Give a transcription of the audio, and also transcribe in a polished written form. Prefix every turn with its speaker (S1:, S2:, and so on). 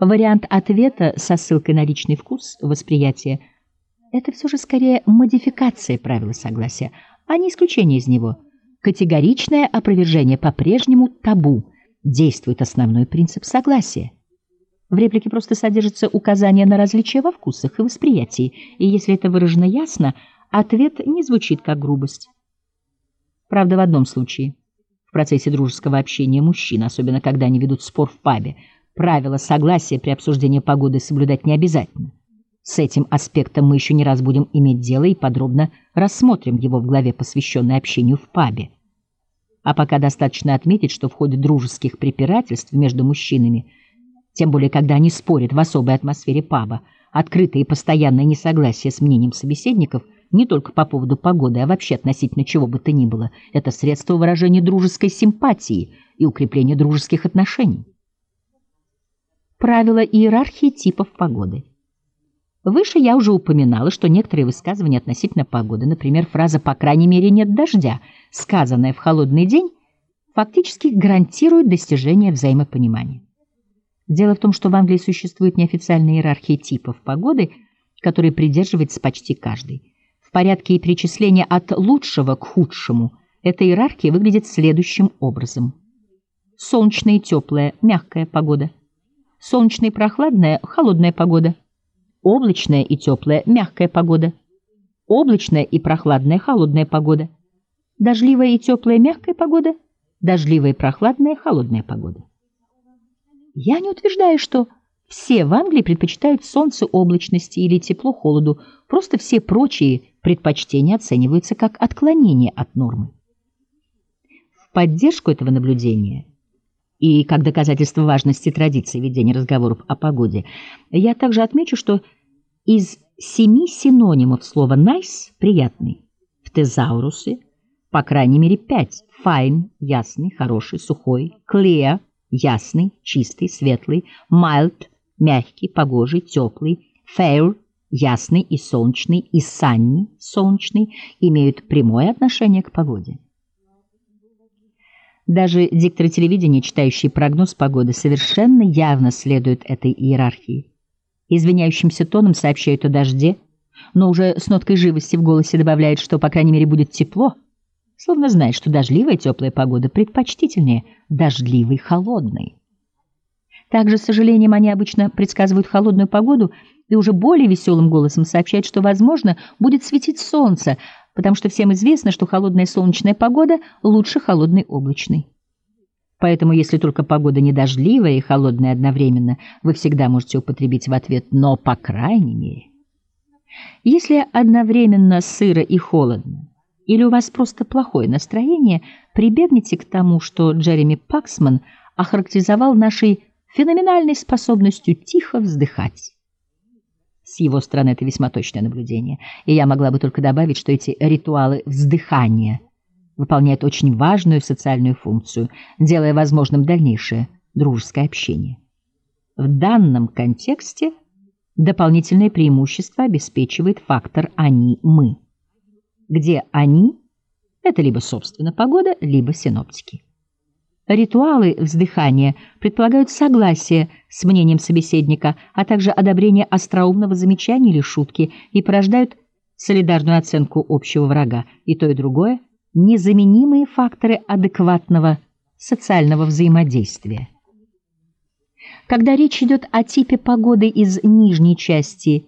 S1: Вариант ответа со ссылкой на личный вкус, восприятие — это все же скорее модификация правила согласия, а не исключение из него. Категоричное опровержение по-прежнему табу. Действует основной принцип согласия. В реплике просто содержится указание на различия во вкусах и восприятии, и если это выражено ясно, ответ не звучит как грубость. Правда, в одном случае. В процессе дружеского общения мужчин, особенно когда они ведут спор в пабе, правила согласия при обсуждении погоды соблюдать не обязательно. С этим аспектом мы еще не раз будем иметь дело и подробно рассмотрим его в главе, посвященной общению в пабе. А пока достаточно отметить, что в ходе дружеских препирательств между мужчинами, тем более когда они спорят в особой атмосфере паба, открытое и постоянное несогласие с мнением собеседников не только по поводу погоды, а вообще относительно чего бы то ни было, это средство выражения дружеской симпатии и укрепления дружеских отношений. Правила иерархии типов погоды. Выше я уже упоминала, что некоторые высказывания относительно погоды, например, фраза «по крайней мере нет дождя», сказанная в холодный день, фактически гарантирует достижение взаимопонимания. Дело в том, что в Англии существует неофициальная иерархия типов погоды, которой придерживается почти каждый. В порядке перечисления от лучшего к худшему эта иерархия выглядит следующим образом. Солнечная и теплая, мягкая погода. Солнечная и прохладная, холодная погода. Облачная и теплая, мягкая погода. Облачная и прохладная, холодная погода. Дождливая и теплая, мягкая погода. Дождливая и прохладная, холодная погода. Я не утверждаю, что все в Англии предпочитают солнце облачности или тепло холоду, просто все прочие предпочтения оцениваются как отклонение от нормы. В поддержку этого наблюдения и как доказательство важности традиции ведения разговоров о погоде, я также отмечу, что из 7 синонимов слова «nice» — «приятный» в тезаурусе по крайней мере 5: fine — ясный, хороший, сухой, clear — ясный, чистый, светлый, mild — мягкий, погожий, теплый, fair — ясный и солнечный, и sunny — солнечный, имеют прямое отношение к погоде. Даже дикторы телевидения, читающие прогноз погоды, совершенно явно следуют этой иерархии. Извиняющимся тоном сообщают о дожде, но уже с ноткой живости в голосе добавляют, что, по крайней мере, будет тепло, словно знает, что дождливая теплая погода предпочтительнее дождливой холодной. Также, с сожалением, они обычно предсказывают холодную погоду и уже более веселым голосом сообщают, что, возможно, будет светить солнце, потому что всем известно, что холодная солнечная погода лучше холодной облачной. Поэтому, если только погода не дождливая и холодная одновременно, вы всегда можете употребить в ответ «но по крайней мере». Если одновременно сыро и холодно, или у вас просто плохое настроение, прибегните к тому, что Джереми Паксман охарактеризовал нашей феноменальной способностью тихо вздыхать. С его стороны это весьма точное наблюдение, и я могла бы только добавить, что эти ритуалы вздыхания выполняют очень важную социальную функцию, делая возможным дальнейшее дружеское общение. В данном контексте дополнительное преимущество обеспечивает фактор «они-мы», где «они» — это либо, собственно, погода, либо синоптики. Ритуалы вздыхания предполагают согласие с мнением собеседника, а также одобрение остроумного замечания или шутки и порождают солидарную оценку общего врага. И то, и другое — незаменимые факторы адекватного социального взаимодействия. Когда речь идет о типе погоды из нижней части